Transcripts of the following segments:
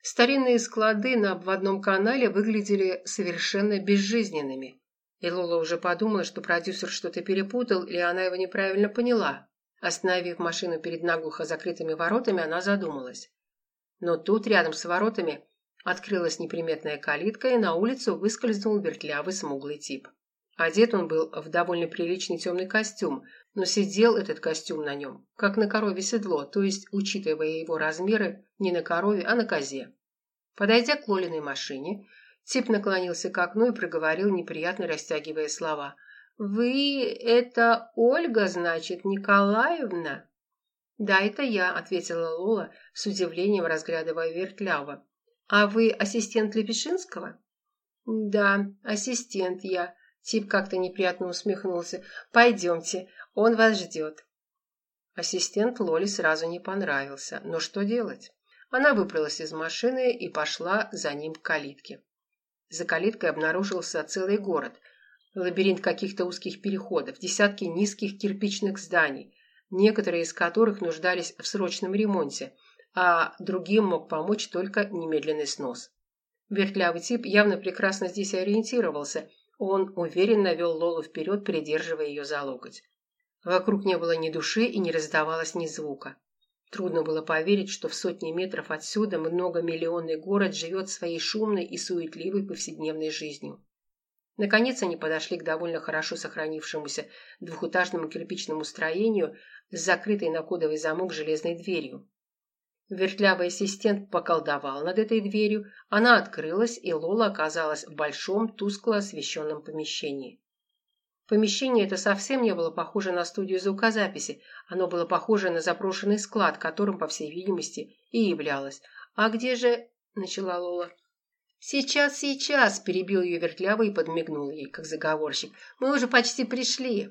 Старинные склады на обводном канале выглядели совершенно безжизненными. И Лола уже подумала, что продюсер что-то перепутал или она его неправильно поняла. Остановив машину перед наглухо закрытыми воротами, она задумалась. Но тут, рядом с воротами, открылась неприметная калитка, и на улицу выскользнул вертлявый смуглый тип. Одет он был в довольно приличный темный костюм, но сидел этот костюм на нем, как на корове седло, то есть, учитывая его размеры, не на корове, а на козе. Подойдя к Лолиной машине, тип наклонился к окну и проговорил, неприятно растягивая слова. «Вы это Ольга, значит, Николаевна?» «Да, это я», — ответила Лола, с удивлением разглядывая Вертлява. «А вы ассистент Лепешинского?» «Да, ассистент я», — тип как-то неприятно усмехнулся. «Пойдемте, он вас ждет». Ассистент Лоле сразу не понравился, но что делать? Она выбралась из машины и пошла за ним к калитке. За калиткой обнаружился целый город, лабиринт каких-то узких переходов, десятки низких кирпичных зданий, некоторые из которых нуждались в срочном ремонте, а другим мог помочь только немедленный снос. Вертлявый тип явно прекрасно здесь ориентировался, он уверенно вел Лолу вперед, придерживая ее за локоть. Вокруг не было ни души и не раздавалось ни звука. Трудно было поверить, что в сотни метров отсюда многомиллионный город живет своей шумной и суетливой повседневной жизнью. Наконец они подошли к довольно хорошо сохранившемуся двухэтажному кирпичному строению с закрытой на кодовый замок железной дверью. Вертлявый ассистент поколдовал над этой дверью, она открылась, и Лола оказалась в большом, тускло освещенном помещении. Помещение это совсем не было похоже на студию звукозаписи, оно было похоже на заброшенный склад, которым, по всей видимости, и являлось. «А где же...» – начала Лола. «Сейчас, сейчас!» – перебил ее Вертлявый и подмигнул ей, как заговорщик. «Мы уже почти пришли!»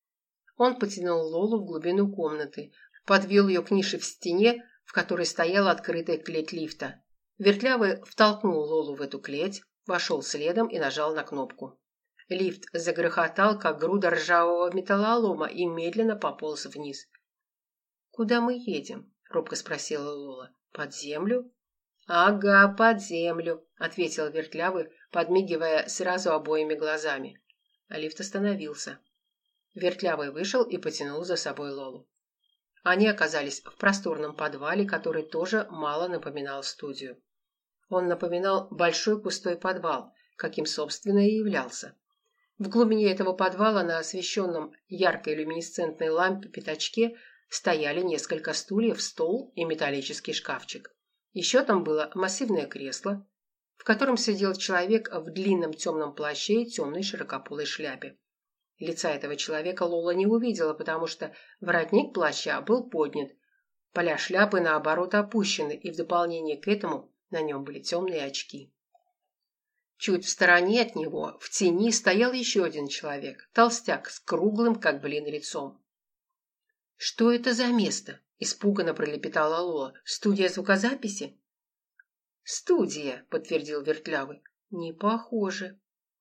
Он потянул Лолу в глубину комнаты, подвел ее к нише в стене, в которой стояла открытая клеть лифта. Вертлявый втолкнул Лолу в эту клеть, вошел следом и нажал на кнопку. Лифт загрохотал, как груда ржавого металлолома, и медленно пополз вниз. «Куда мы едем?» – робко спросила Лола. «Под землю?» «Ага, под землю», – ответил Вертлявый, подмигивая сразу обоими глазами. А лифт остановился. Вертлявый вышел и потянул за собой Лолу. Они оказались в просторном подвале, который тоже мало напоминал студию. Он напоминал большой пустой подвал, каким, собственно, и являлся. В глубине этого подвала на освещенном яркой люминесцентной лампе пятачке стояли несколько стульев, стол и металлический шкафчик. Еще там было массивное кресло, в котором сидел человек в длинном темном плаще и темной широкополой шляпе. Лица этого человека Лола не увидела, потому что воротник плаща был поднят, поля шляпы, наоборот, опущены, и в дополнение к этому на нем были темные очки. Чуть в стороне от него, в тени, стоял еще один человек, толстяк с круглым, как блин, лицом. «Что это за место?» – испуганно пролепетала Лола. «Студия звукозаписи?» «Студия», – подтвердил Вертлявый. «Не похоже».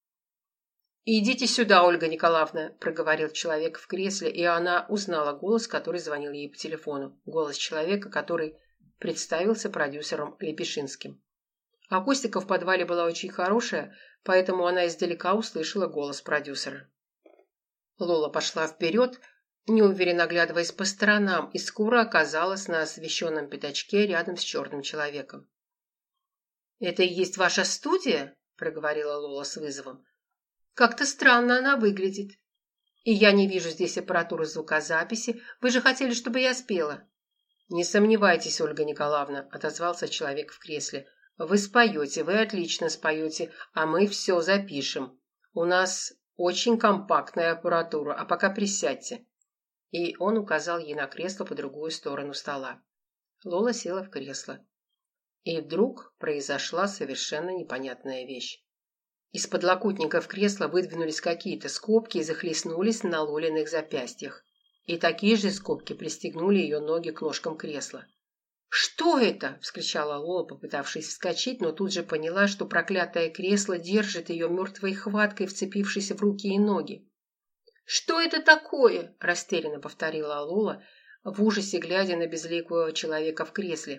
«Идите сюда, Ольга Николаевна», – проговорил человек в кресле, и она узнала голос, который звонил ей по телефону. Голос человека, который представился продюсером Лепешинским. Акустика в подвале была очень хорошая, поэтому она издалека услышала голос продюсера. Лола пошла вперед, неуверенно оглядываясь по сторонам, и скоро оказалась на освещенном пятачке рядом с черным человеком. «Это и есть ваша студия?» – проговорила Лола с вызовом. «Как-то странно она выглядит. И я не вижу здесь аппаратуры звукозаписи. Вы же хотели, чтобы я спела?» «Не сомневайтесь, Ольга Николаевна», – отозвался человек в кресле. «Вы споете, вы отлично споете, а мы все запишем. У нас очень компактная аппаратура, а пока присядьте». И он указал ей на кресло по другую сторону стола. Лола села в кресло. И вдруг произошла совершенно непонятная вещь. Из подлокотников кресла выдвинулись какие-то скобки и захлестнулись на Лолиных запястьях. И такие же скобки пристегнули ее ноги к ножкам кресла. «Что это?» – вскричала Лола, попытавшись вскочить, но тут же поняла, что проклятое кресло держит ее мертвой хваткой, вцепившись в руки и ноги. «Что это такое?» – растерянно повторила Лола, в ужасе глядя на безликого человека в кресле.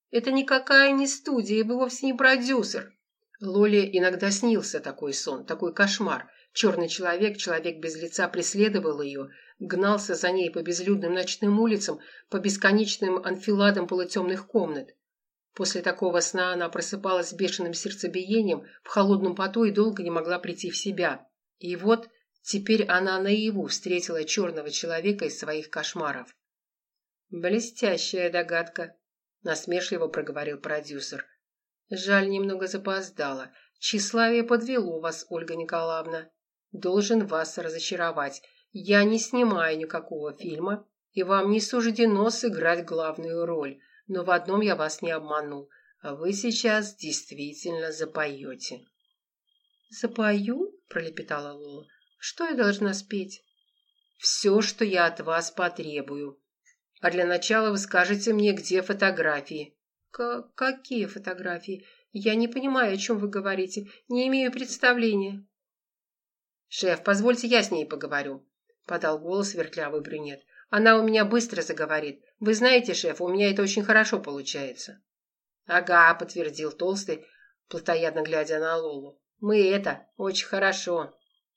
Это никакая не студия, и вы вовсе не продюсер. Лоле иногда снился такой сон, такой кошмар. Черный человек, человек без лица, преследовал ее, гнался за ней по безлюдным ночным улицам, по бесконечным анфиладам полутемных комнат. После такого сна она просыпалась с бешеным сердцебиением, в холодном поту и долго не могла прийти в себя. И вот теперь она наяву встретила черного человека из своих кошмаров. «Блестящая догадка», – насмешливо проговорил продюсер. «Жаль, немного запоздала. Тщеславие подвело вас, Ольга Николаевна. Должен вас разочаровать. Я не снимаю никакого фильма, и вам не суждено сыграть главную роль. Но в одном я вас не обманул. А вы сейчас действительно запоете». «Запою?» – пролепетала Лола. «Что я должна спеть?» «Все, что я от вас потребую. А для начала вы скажете мне, где фотографии». «Какие фотографии? Я не понимаю, о чем вы говорите. Не имею представления». «Шеф, позвольте я с ней поговорю», – подал голос вертлявый брюнет. «Она у меня быстро заговорит. Вы знаете, шеф, у меня это очень хорошо получается». «Ага», – подтвердил толстый, плотоядно глядя на Лолу. «Мы это, очень хорошо».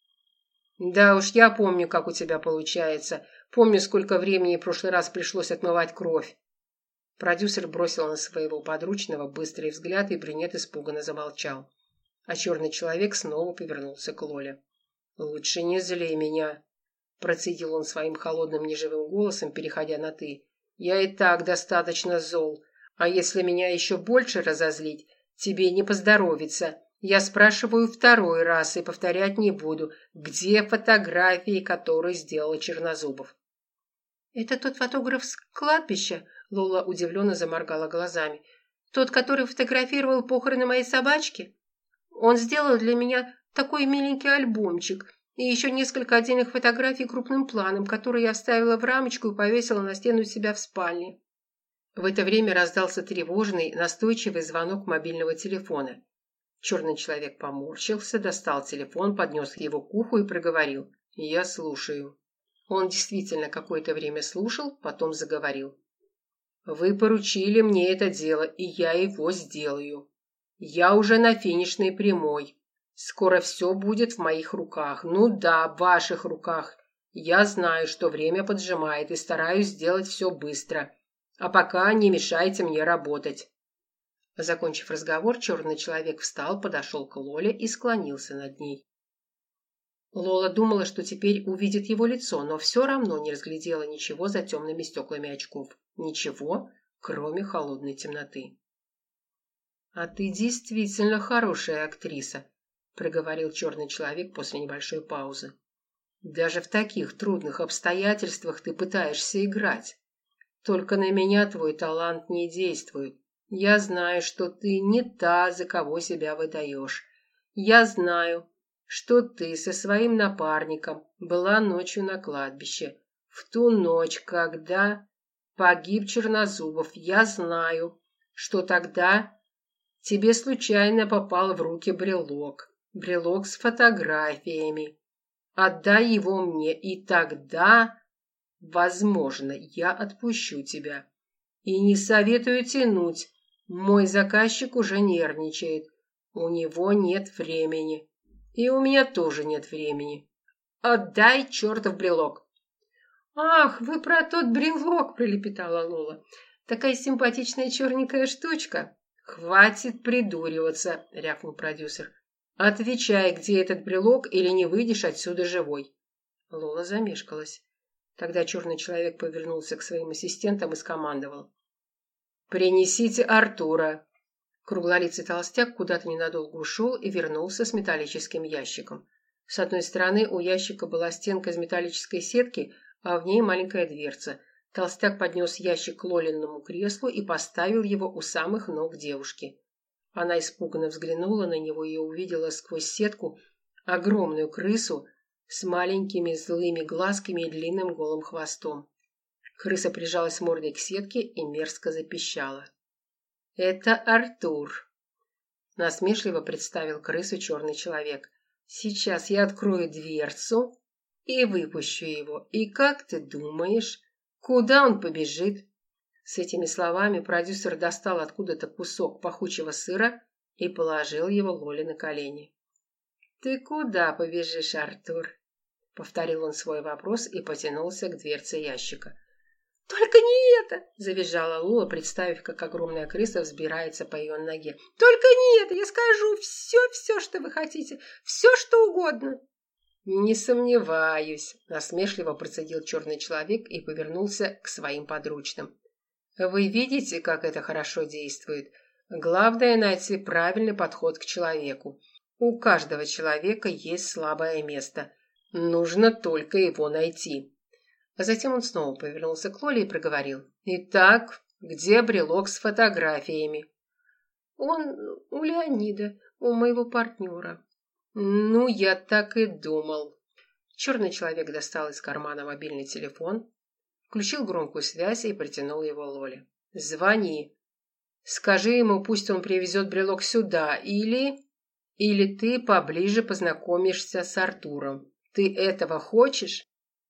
«Да уж, я помню, как у тебя получается. Помню, сколько времени в прошлый раз пришлось отмывать кровь». Продюсер бросил на своего подручного быстрый взгляд, и брюнет испуганно замолчал. А черный человек снова повернулся к Лоле. «Лучше не зли меня», – процедил он своим холодным неживым голосом, переходя на «ты». «Я и так достаточно зол, а если меня еще больше разозлить, тебе не поздоровится. Я спрашиваю второй раз и повторять не буду, где фотографии, которые сделал Чернозубов». «Это тот фотограф с кладбища?» – Лола удивленно заморгала глазами. «Тот, который фотографировал похороны моей собачки? Он сделал для меня такой миленький альбомчик и еще несколько отдельных фотографий крупным планом, которые я вставила в рамочку и повесила на стену у себя в спальне». В это время раздался тревожный, настойчивый звонок мобильного телефона. Черный человек поморщился, достал телефон, поднес его к уху и проговорил: «Я слушаю». Он действительно какое-то время слушал, потом заговорил. «Вы поручили мне это дело, и я его сделаю. Я уже на финишной прямой. Скоро все будет в моих руках. Ну да, в ваших руках. Я знаю, что время поджимает, и стараюсь сделать все быстро. А пока не мешайте мне работать». Закончив разговор, черный человек встал, подошел к Лоле и склонился над ней. Лола думала, что теперь увидит его лицо, но все равно не разглядела ничего за темными стеклами очков. Ничего, кроме холодной темноты. «А ты действительно хорошая актриса», – проговорил черный человек после небольшой паузы. «Даже в таких трудных обстоятельствах ты пытаешься играть. Только на меня твой талант не действует. Я знаю, что ты не та, за кого себя выдаешь. Я знаю, что ты со своим напарником была ночью на кладбище. В ту ночь, когда погиб Чернозубов, я знаю, что тогда тебе случайно попал в руки брелок. Брелок с фотографиями. Отдай его мне, и тогда, возможно, я отпущу тебя. И не советую тянуть. Мой заказчик уже нервничает. У него нет времени. И у меня тоже нет времени. Отдай чертов брелок». «Ах, вы про тот брелок!» – пролепетала Лола. «Такая симпатичная черненькая штучка». «Хватит придуриваться!» – рявкнул продюсер. «Отвечай, где этот брелок, или не выйдешь отсюда живой». Лола замешкалась. Тогда черный человек повернулся к своим ассистентам и скомандовал: «Принесите Артура». Круглолицый толстяк куда-то ненадолго ушел и вернулся с металлическим ящиком. С одной стороны у ящика была стенка из металлической сетки, а в ней маленькая дверца. Толстяк поднес ящик к Лолиному креслу и поставил его у самых ног девушки. Она испуганно взглянула на него и увидела сквозь сетку огромную крысу с маленькими злыми глазками и длинным голым хвостом. Крыса прижалась мордой к сетке и мерзко запищала. «Это Артур», – насмешливо представил крысу черный человек. «Сейчас я открою дверцу и выпущу его. И как ты думаешь, куда он побежит?» С этими словами продюсер достал откуда-то кусок пахучего сыра и положил его Лоле на колени. «Ты куда побежишь, Артур?» — повторил он свой вопрос и потянулся к дверце ящика. «Только не это!» – завизжала Лола, представив, как огромная крыса взбирается по ее ноге. «Только не это! Я скажу все, что вы хотите! Все, что угодно!» «Не сомневаюсь», – насмешливо процедил черный человек и повернулся к своим подручным. «Вы видите, как это хорошо действует? Главное – найти правильный подход к человеку. У каждого человека есть слабое место. Нужно только его найти». А затем он снова повернулся к Лоле и проговорил. «Итак, где брелок с фотографиями?» «Он у Леонида, у моего партнера». «Ну, я так и думал». Черный человек достал из кармана мобильный телефон, включил громкую связь и протянул его Лоле. «Звони. Скажи ему, пусть он привезет брелок сюда, или ты поближе познакомишься с Артуром. Ты этого хочешь?»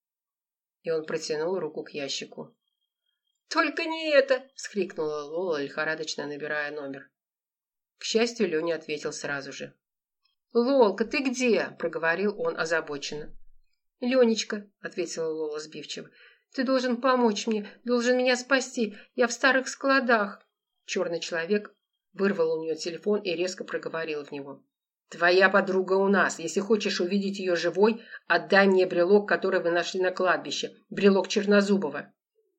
И он протянул руку к ящику. «Только не это!» – вскрикнула Лола, лихорадочно набирая номер. К счастью, Леня ответил сразу же. «Лолка, ты где?» – проговорил он озабоченно. «Ленечка», – ответила Лола сбивчиво, – «ты должен помочь мне, должен меня спасти. Я в старых складах». Черный человек вырвал у нее телефон и резко проговорил в него. «Твоя подруга у нас. Если хочешь увидеть ее живой, отдай мне брелок, который вы нашли на кладбище. Брелок Чернозубова».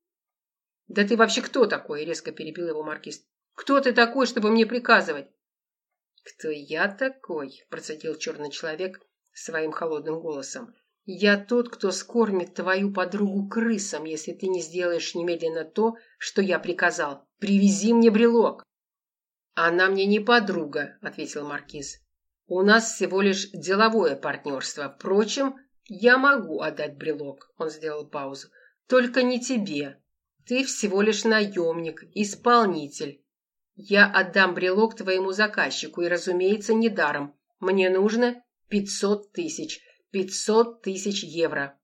«Да ты вообще кто такой?» – резко перебил его маркиз. «Кто ты такой, чтобы мне приказывать?» «Кто я такой?» – процедил черный человек своим холодным голосом. «Я тот, кто скормит твою подругу крысам, если ты не сделаешь немедленно то, что я приказал. Привези мне брелок». «Она мне не подруга», – ответил маркиз. «У нас всего лишь деловое партнерство. Впрочем, я могу отдать брелок». Он сделал паузу. «Только не тебе. Ты всего лишь наемник, исполнитель. Я отдам брелок твоему заказчику, и, разумеется, не даром. Мне нужно 500 тысяч. 500 тысяч евро».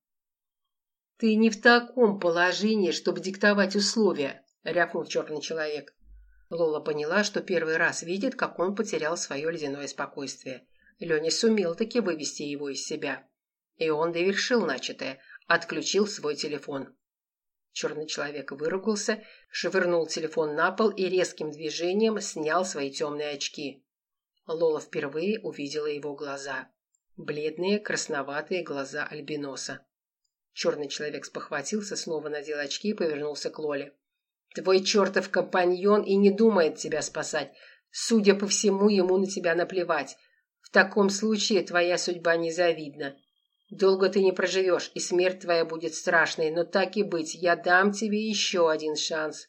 «Ты не в таком положении, чтобы диктовать условия», – рявкнул черный человек. Лола поняла, что первый раз видит, как он потерял свое ледяное спокойствие. Леня сумел таки вывести его из себя. И он довершил начатое, отключил свой телефон. Черный человек выругался, швырнул телефон на пол и резким движением снял свои темные очки. Лола впервые увидела его глаза. Бледные, красноватые глаза альбиноса. Черный человек спохватился, снова надел очки и повернулся к Лоле. «Твой чертов компаньон и не думает тебя спасать. Судя по всему, ему на тебя наплевать. В таком случае твоя судьба незавидна. Долго ты не проживешь, и смерть твоя будет страшной, но так и быть, я дам тебе еще один шанс».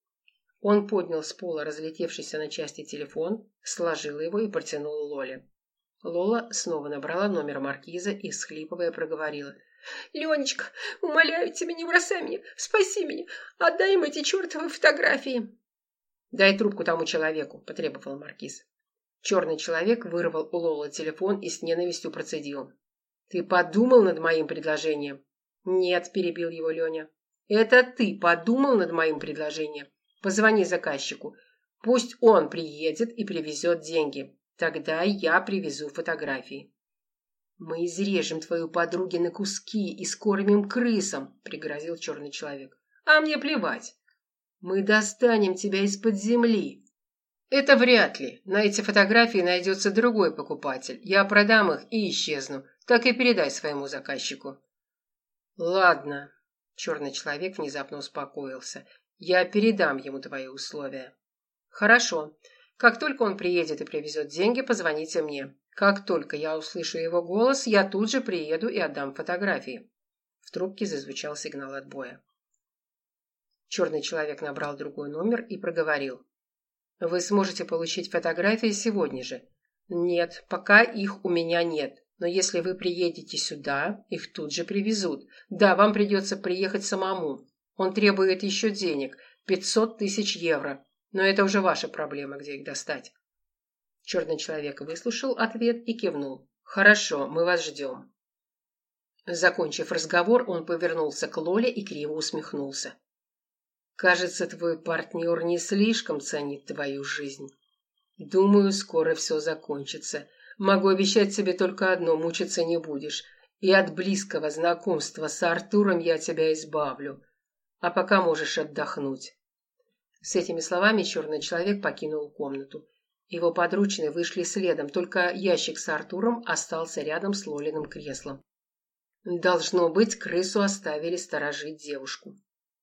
Он поднял с пола разлетевшийся на части телефон, сложил его и протянул Лоле. Лола снова набрала номер маркиза и, всхлипывая, проговорила. «Ленечка, умоляю тебя, не бросай меня, спаси меня, отдай им эти чертовы фотографии». «Дай трубку тому человеку», – потребовал маркиз. Черный человек вырвал у Лолы телефон и с ненавистью процедил. «Ты подумал над моим предложением?» «Нет», – перебил его Леня. «Это ты подумал над моим предложением? Позвони заказчику. Пусть он приедет и привезет деньги. Тогда я привезу фотографии». «Мы изрежем твою подругу на куски и скормим крысам», – пригрозил черный человек. «А мне плевать. Мы достанем тебя из-под земли». «Это вряд ли. На эти фотографии найдется другой покупатель. Я продам их и исчезну. Так и передай своему заказчику». «Ладно», – черный человек внезапно успокоился. «Я передам ему твои условия». «Хорошо. Как только он приедет и привезет деньги, позвоните мне. Как только я услышу его голос, я тут же приеду и отдам фотографии». В трубке зазвучал сигнал отбоя. Черный человек набрал другой номер и проговорил. «Вы сможете получить фотографии сегодня же». «Нет, пока их у меня нет. Но если вы приедете сюда, их тут же привезут. Да, вам придется приехать самому. Он требует еще денег. 500 тысяч евро. Но это уже ваша проблема, где их достать». Черный человек выслушал ответ и кивнул. «Хорошо, мы вас ждем». Закончив разговор, он повернулся к Лоле и криво усмехнулся. Кажется, твой партнер не слишком ценит твою жизнь. Думаю, скоро все закончится. Могу обещать тебе только одно, мучиться не будешь. И от близкого знакомства с Артуром я тебя избавлю. А пока можешь отдохнуть». С этими словами черный человек покинул комнату. Его подручные вышли следом, только ящик с Артуром остался рядом с Лолиным креслом. Должно быть, крысу оставили сторожить девушку.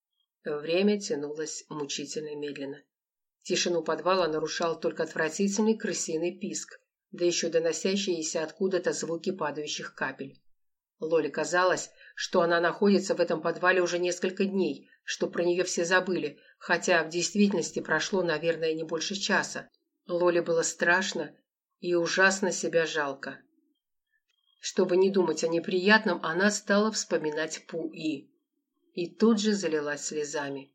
Время тянулось мучительно медленно. Тишину подвала нарушал только отвратительный крысиный писк, да еще доносящиеся откуда-то звуки падающих капель. Лоле казалось, что она находится в этом подвале уже несколько дней, что про нее все забыли, хотя в действительности прошло, наверное, не больше часа. Лоле было страшно и ужасно себя жалко. Чтобы не думать о неприятном, она стала вспоминать Пу-И. И тут же залилась слезами.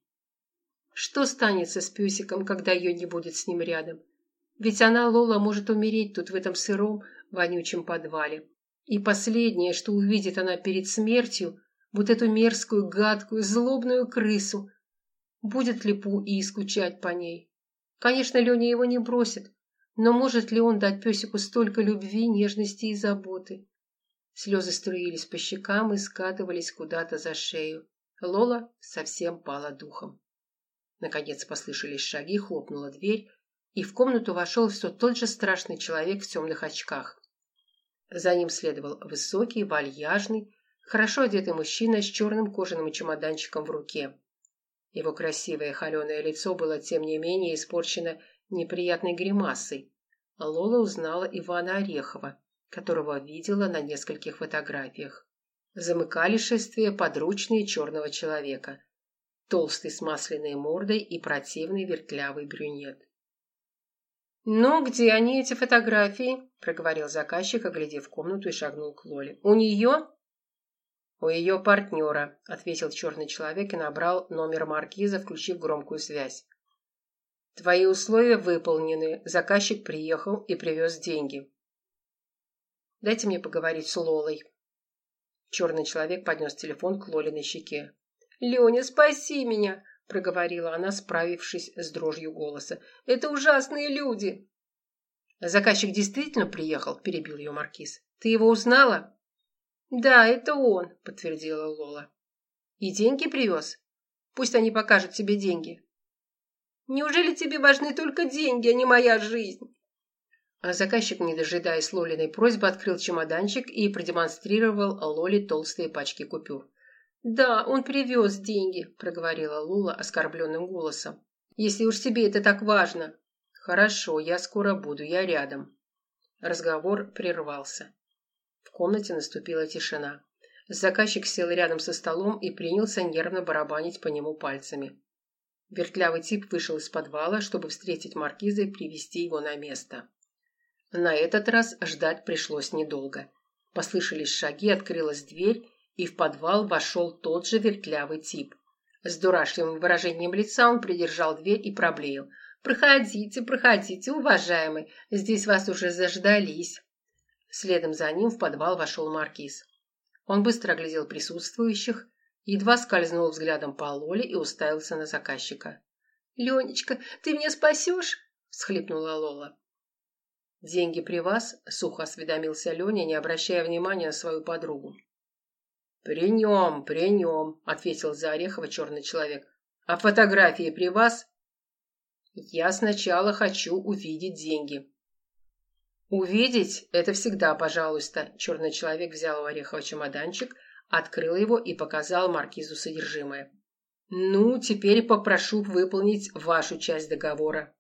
Что станется с песиком, когда ее не будет с ним рядом? Ведь она, Лола, может умереть тут в этом сыром, вонючем подвале. И последнее, что увидит она перед смертью, вот эту мерзкую, гадкую, злобную крысу. Будет ли Пу-И скучать по ней? Конечно, Леня его не бросит, но может ли он дать песику столько любви, нежности и заботы? Слезы струились по щекам и скатывались куда-то за шею. Лола совсем пала духом. Наконец послышались шаги, хлопнула дверь, и в комнату вошел все тот же страшный человек в темных очках. За ним следовал высокий, вальяжный, хорошо одетый мужчина с черным кожаным чемоданчиком в руке. Его красивое холеное лицо было, тем не менее, испорчено неприятной гримасой. Лола узнала Ивана Орехова, которого видела на нескольких фотографиях. Замыкали шествие подручные черного человека. Толстый с масляной мордой и противный вертлявый брюнет. «Ну, где они, эти фотографии?» – проговорил заказчик, оглядев комнату и шагнул к Лоле. «У нее?» «У ее партнера», – ответил черный человек и набрал номер маркиза, включив громкую связь. «Твои условия выполнены. Заказчик приехал и привез деньги. Дайте мне поговорить с Лолой». Черный человек поднес телефон к Лолиной щеке. «Леня, спаси меня!» – проговорила она, справившись с дрожью голоса. «Это ужасные люди!» «Заказчик действительно приехал?» – перебил ее маркиз. «Ты его узнала?» «Да, это он», – подтвердила Лола. «И деньги привез? Пусть они покажут тебе деньги». «Неужели тебе важны только деньги, а не моя жизнь?» А заказчик, не дожидаясь Лолиной просьбы, открыл чемоданчик и продемонстрировал Лоле толстые пачки купюр. «Да, он привез деньги», – проговорила Лола оскорбленным голосом. «Если уж тебе это так важно». «Хорошо, я скоро буду, я рядом». Разговор прервался. В комнате наступила тишина. Заказчик сел рядом со столом и принялся нервно барабанить по нему пальцами. Вертлявый тип вышел из подвала, чтобы встретить маркиза и привести его на место. На этот раз ждать пришлось недолго. Послышались шаги, открылась дверь, и в подвал вошел тот же вертлявый тип. С дурашливым выражением лица он придержал дверь и проблеял. «Проходите, проходите, уважаемый, здесь вас уже заждались». Следом за ним в подвал вошел маркиз. Он быстро оглядел присутствующих, едва скользнул взглядом по Лоле и уставился на заказчика. «Ленечка, ты меня спасешь?» – всхлипнула Лола. «Деньги при вас?» – сухо осведомился Леня, не обращая внимания на свою подругу. «При нем», – ответил за Орехова черный человек. «А фотографии при вас?» «Я сначала хочу увидеть деньги». «Увидеть – это всегда пожалуйста». Черный человек взял у Орехова чемоданчик, открыл его и показал маркизу содержимое. «Ну, теперь попрошу выполнить вашу часть договора».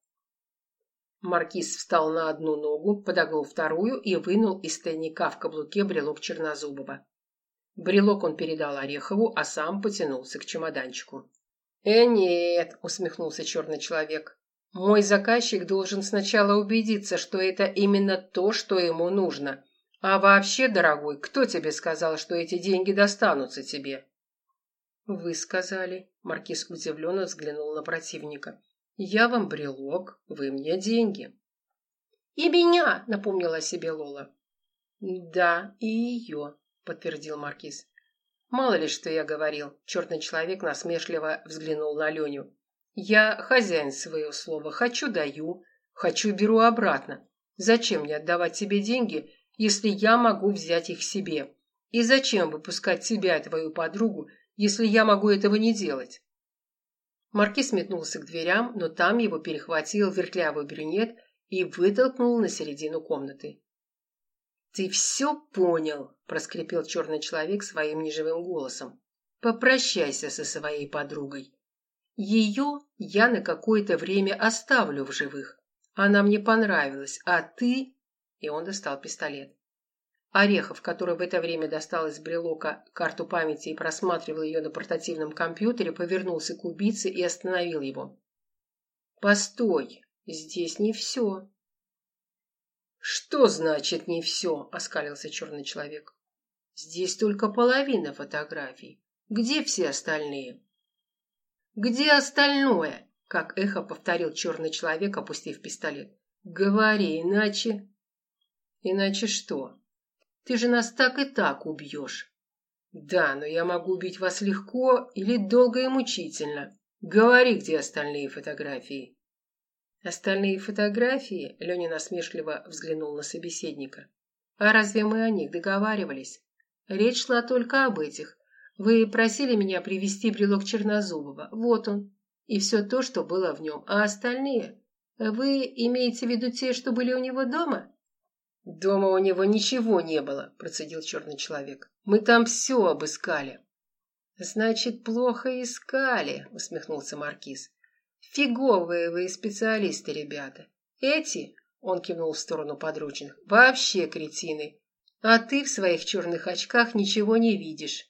Маркиз встал на одну ногу, подогнул вторую и вынул из тайника в каблуке брелок Чернозубова. Брелок он передал Орехову, а сам потянулся к чемоданчику. Нет», – усмехнулся черный человек. «Мой заказчик должен сначала убедиться, что это именно то, что ему нужно. А вообще, дорогой, кто тебе сказал, что эти деньги достанутся тебе?» «Вы сказали», – маркиз удивленно взглянул на противника. «Я вам брелок, вы мне деньги». «И меня», – напомнила о себе Лола. «Да, и ее», – подтвердил маркиз. Мало ли, что я говорил. Черный человек насмешливо взглянул на Леню. Я хозяин своего слова. Хочу – даю, хочу – беру обратно. Зачем мне отдавать тебе деньги, если я могу взять их себе? И зачем выпускать тебя и твою подругу, если я могу этого не делать? Маркиз метнулся к дверям, но там его перехватил вертлявый брюнет и вытолкнул на середину комнаты. «Ты все понял», – проскрипел черный человек своим неживым голосом. «Попрощайся со своей подругой. Ее я на какое-то время оставлю в живых. Она мне понравилась, а ты...» И он достал пистолет. Орехов, который в это время достал из брелока карту памяти и просматривал ее на портативном компьютере, повернулся к убийце и остановил его. «Постой, здесь не все». «Что значит не все?» – оскалился черный человек. «Здесь только половина фотографий. Где все остальные?» «Где остальное?» – как эхо повторил черный человек, опустив пистолет. «Говори, иначе...» «Иначе что? Ты же нас так и так убьешь». «Да, но я могу убить вас легко или долго и мучительно. Говори, где остальные фотографии». «Остальные фотографии?» – Леня насмешливо взглянул на собеседника. «А разве мы о них договаривались? Речь шла только об этих. Вы просили меня привезти брелок Чернозубова. Вот он. И все то, что было в нем. А остальные? Вы имеете в виду те, что были у него дома?» «Дома у него ничего не было», – процедил черный человек. «Мы там все обыскали». «Значит, плохо искали», – усмехнулся маркиз. «Фиговые вы специалисты, ребята. Эти, — он кивнул в сторону подручных, — вообще кретины. А ты в своих черных очках ничего не видишь».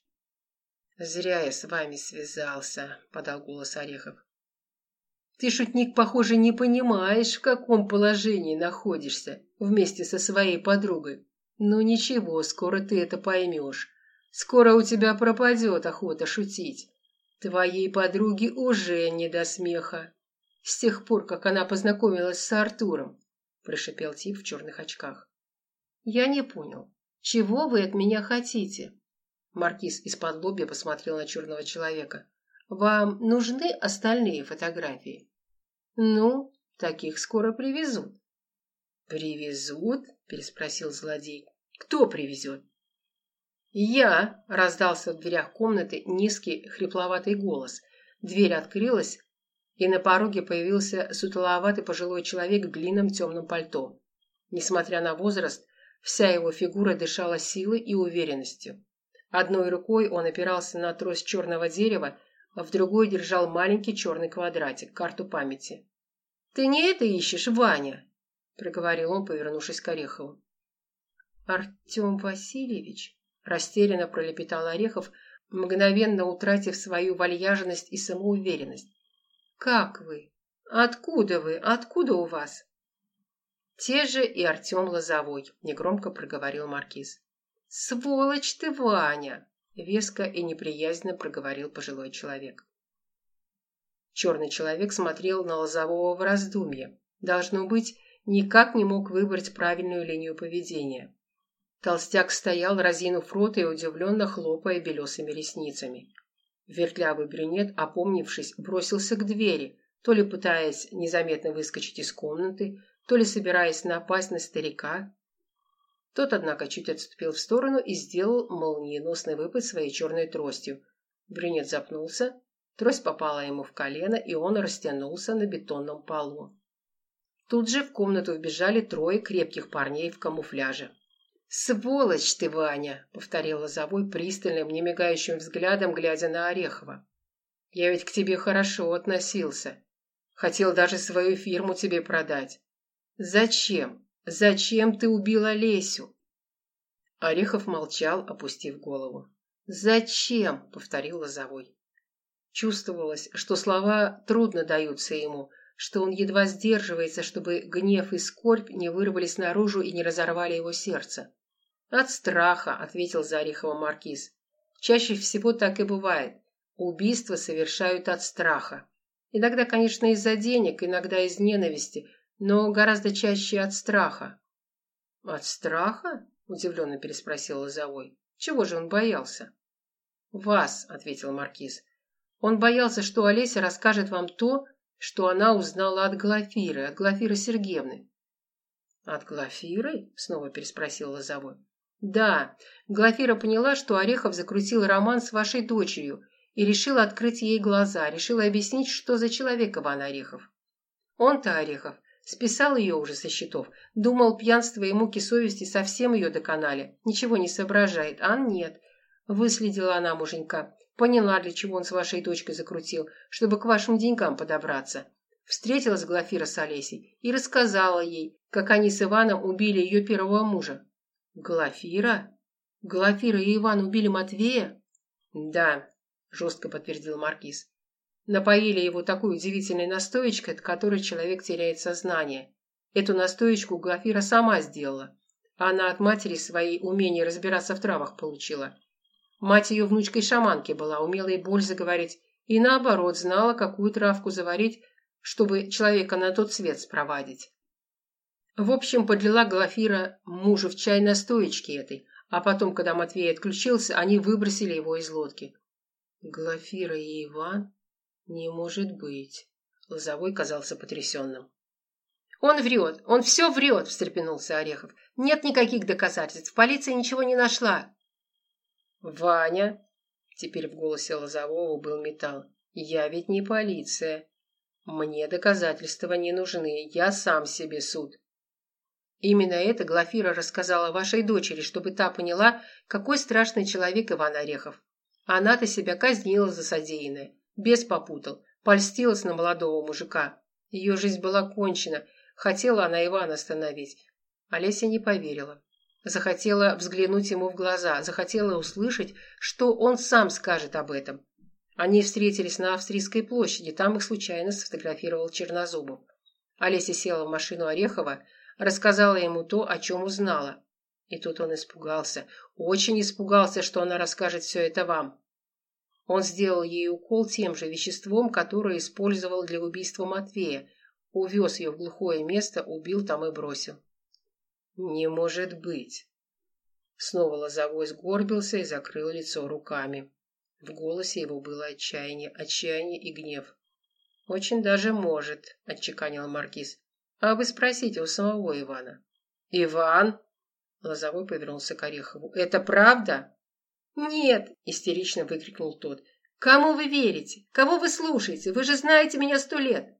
«Зря я с вами связался», — подал голос Орехов. «Ты, шутник, похоже, не понимаешь, в каком положении находишься вместе со своей подругой. Ну ничего, скоро ты это поймешь. Скоро у тебя пропадет охота шутить. Твоей подруге уже не до смеха. С тех пор, как она познакомилась с Артуром», – прошипел тип в черных очках. «Я не понял, чего вы от меня хотите?» Маркиз из-под лобья посмотрел на черного человека. «Вам нужны остальные фотографии?» «Ну, таких скоро привезут». «Привезут?» – переспросил злодей. «Кто привезет?» «Я!» – раздался в дверях комнаты низкий хрипловатый голос. Дверь открылась, и на пороге появился сутуловатый пожилой человек в длинном темном пальто. Несмотря на возраст, вся его фигура дышала силой и уверенностью. Одной рукой он опирался на трость черного дерева, а в другой держал маленький черный квадратик, карту памяти. «Ты не это ищешь, Ваня?» – проговорил он, повернувшись к Орехову. «Артем Васильевич?» – растерянно пролепетал Орехов, мгновенно утратив свою вальяжность и самоуверенность. «Как вы? Откуда вы? Откуда у вас?» «Те же и Артем Лозовой», – негромко проговорил маркиз. «Сволочь ты, Ваня!» – веско и неприязненно проговорил пожилой человек. Черный человек смотрел на Лозового в раздумье. Должно быть, никак не мог выбрать правильную линию поведения. Толстяк стоял, разинув рот и удивленно хлопая белесыми ресницами. Вертлявый брюнет, опомнившись, бросился к двери, то ли пытаясь незаметно выскочить из комнаты, то ли собираясь напасть на старика. Тот, однако, чуть отступил в сторону и сделал молниеносный выпад своей черной тростью. Брюнет запнулся, трость попала ему в колено, и он растянулся на бетонном полу. Тут же в комнату вбежали трое крепких парней в камуфляже. «Сволочь ты, Ваня!» — повторил Лозовой пристальным, немигающим взглядом, глядя на Орехова. «Я ведь к тебе хорошо относился. Хотел даже свою фирму тебе продать. Зачем? Зачем ты убила Лесю?» Орехов молчал, опустив голову. «Зачем?» — повторил Лозовой. Чувствовалось, что слова трудно даются ему, что он едва сдерживается, чтобы гнев и скорбь не вырвались наружу и не разорвали его сердце. «От страха», — ответил за Орехова маркиз. «Чаще всего так и бывает. Убийства совершают от страха. Иногда, конечно, из-за денег, иногда из ненависти, но гораздо чаще от страха». «От страха?» — удивленно переспросил Лозовой. «Чего же он боялся?» «Вас», – ответил маркиз. «Он боялся, что Олеся расскажет вам то, что она узнала от Глафиры Сергеевны». «От Глафиры?» – снова переспросил Лозовой. «Да, Глафира поняла, что Орехов закрутил роман с вашей дочерью и решила открыть ей глаза, решила объяснить, что за человек Иван Орехов. Он-то, Орехов, списал ее уже со счетов, думал, пьянство и муки совести совсем ее доконали, ничего не соображает, а нет. Выследила она муженька, поняла, для чего он с вашей дочкой закрутил, чтобы к вашим деньгам подобраться. Встретилась Глафира с Олесей и рассказала ей, как они с Иваном убили ее первого мужа». «Глафира? Глафира и Иван убили Матвея?» «Да», – жестко подтвердил маркиз. «Напоили его такой удивительной настоечкой, от которой человек теряет сознание. Эту настоечку Глафира сама сделала. Она от матери своей умение разбираться в травах получила. Мать ее внучкой шаманки была, умела и боль заговорить, и наоборот знала, какую травку заварить, чтобы человека на тот свет спровадить. В общем, подлила Глафира мужу в чай настоечки этой, а потом, когда Матвей отключился, они выбросили его из лодки». «Глафира и Иван? Не может быть!» Лозовой казался потрясенным. «Он врет, он все врет!» – встрепенулся Орехов. «Нет никаких доказательств, полиция ничего не нашла». «Ваня!» – теперь в голосе Лозового был металл. «Я ведь не полиция. Мне доказательства не нужны, я сам себе суд». «Именно это Глафира рассказала вашей дочери, чтобы та поняла, какой страшный человек Иван Орехов. Она-то себя казнила за содеянное, бес попутал, польстилась на молодого мужика. Ее жизнь была кончена, хотела она Ивана остановить. Олеся не поверила. Захотела взглянуть ему в глаза, захотела услышать, что он сам скажет об этом. Они встретились на Австрийской площади, там их случайно сфотографировал Чернозубов. Олеся села в машину Орехова, рассказала ему то, о чем узнала. И тут он испугался, очень испугался, что она расскажет все это вам. Он сделал ей укол тем же веществом, которое использовал для убийства Матвея, увез ее в глухое место, убил там и бросил». «Не может быть!» Снова Лозовой сгорбился и закрыл лицо руками. В голосе его было отчаяние и гнев. «Очень даже может», – отчеканил маркиз. «А вы спросите у самого Ивана». «Иван?» – Лозовой повернулся к Орехову. «Это правда?» «Нет!» – истерично выкрикнул тот. «Кому вы верите? Кого вы слушаете? Вы же знаете меня 100 лет!»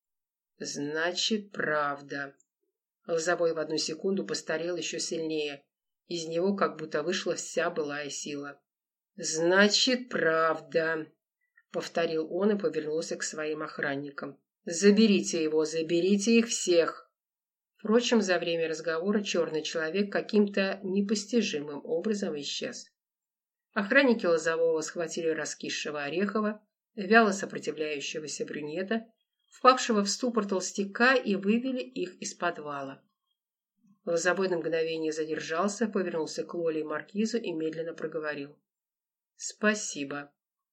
«Значит, правда». Лозовой в одну секунду постарел еще сильнее. Из него как будто вышла вся былая сила. «Значит, правда», — повторил он и повернулся к своим охранникам. «Заберите его, заберите их всех». Впрочем, за время разговора черный человек каким-то непостижимым образом исчез. Охранники Лозового схватили раскисшего Орехова, вяло сопротивляющегося брюнета, впавшего в ступор толстяка, и вывели их из подвала. Лозовой на мгновение задержался, повернулся к Лоле и маркизу и медленно проговорил. «Спасибо.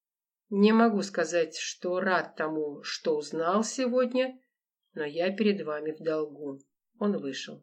Не могу сказать, что рад тому, что узнал сегодня, но я перед вами в долгу». Он вышел.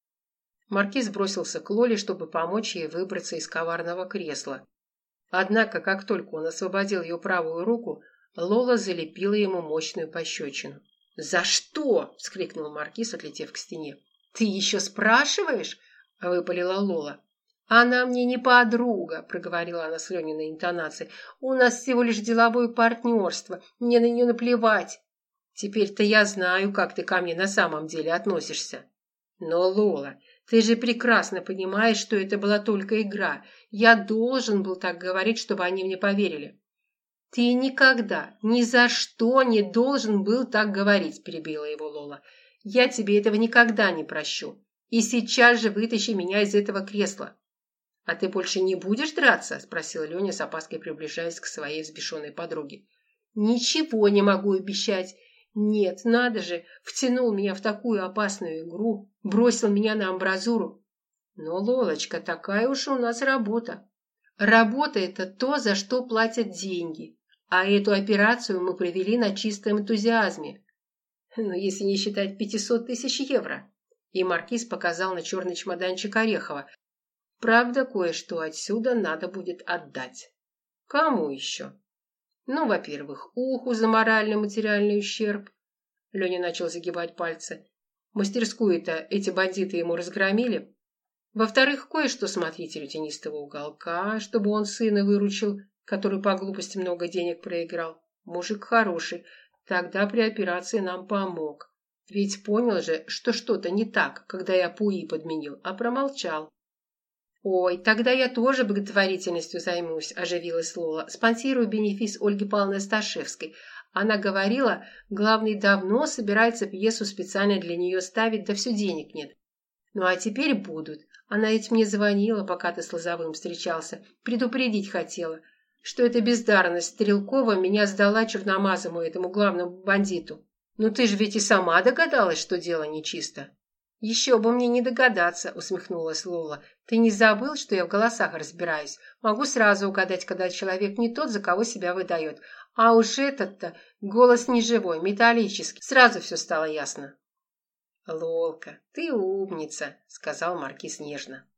Маркиз бросился к Лоле, чтобы помочь ей выбраться из коварного кресла. Однако, как только он освободил ее правую руку, Лола залепила ему мощную пощечину. «За что?» – вскрикнул маркиз, отлетев к стене. «Ты еще спрашиваешь?» – выпалила Лола. «Она мне не подруга», – проговорила она с Лениной интонацией. «У нас всего лишь деловое партнерство. Мне на нее наплевать. Теперь-то я знаю, как ты ко мне на самом деле относишься». «Но, Лола, ты же прекрасно понимаешь, что это была только игра. Я должен был так говорить, чтобы они мне поверили». «Ты никогда, ни за что не должен был так говорить», – перебила его Лола. «Я тебе этого никогда не прощу. И сейчас же вытащи меня из этого кресла». «А ты больше не будешь драться?» – спросила Леня с опаской, приближаясь к своей взбешенной подруге. «Ничего не могу обещать. Нет, надо же, втянул меня в такую опасную игру, бросил меня на амбразуру. Но, Лолочка, такая уж у нас работа. Работа – это то, за что платят деньги. А эту операцию мы провели на чистом энтузиазме. Ну, если не считать 500 тысяч евро». И маркиз показал на черный чемоданчик Орехова. «Правда, кое-что отсюда надо будет отдать». Кому еще? Ну, во-первых, уху за моральный материальный ущерб. Леня начал загибать пальцы. Мастерскую-то эти бандиты ему разгромили. Во-вторых, кое-что смотрителю тенистого уголка, чтобы он сына выручил, который по глупости много денег проиграл. Мужик хороший, тогда при операции нам помог. Ведь понял же, что что-то не так, когда я ПУИ подменил, а промолчал. «Ой, тогда я тоже благотворительностью займусь», – оживилась Лола. «Спонсирую бенефис Ольги Павловны Сташевской. Она говорила, главный давно собирается пьесу специально для нее ставить, да все денег нет. Ну а теперь будут. Она ведь мне звонила, пока ты с Лозовым встречался. Предупредить хотела, что эта бездарность Стрелкова меня сдала черномазому этому главному бандиту. Ну ты же ведь и сама догадалась, что дело нечисто». «Еще бы мне не догадаться», – усмехнулась Лола. «Ты не забыл, что я в голосах разбираюсь? Могу сразу угадать, когда человек не тот, за кого себя выдает. А уж этот-то голос не живой, металлический. Сразу все стало ясно». «Лолка, ты умница», – сказал маркиз нежно.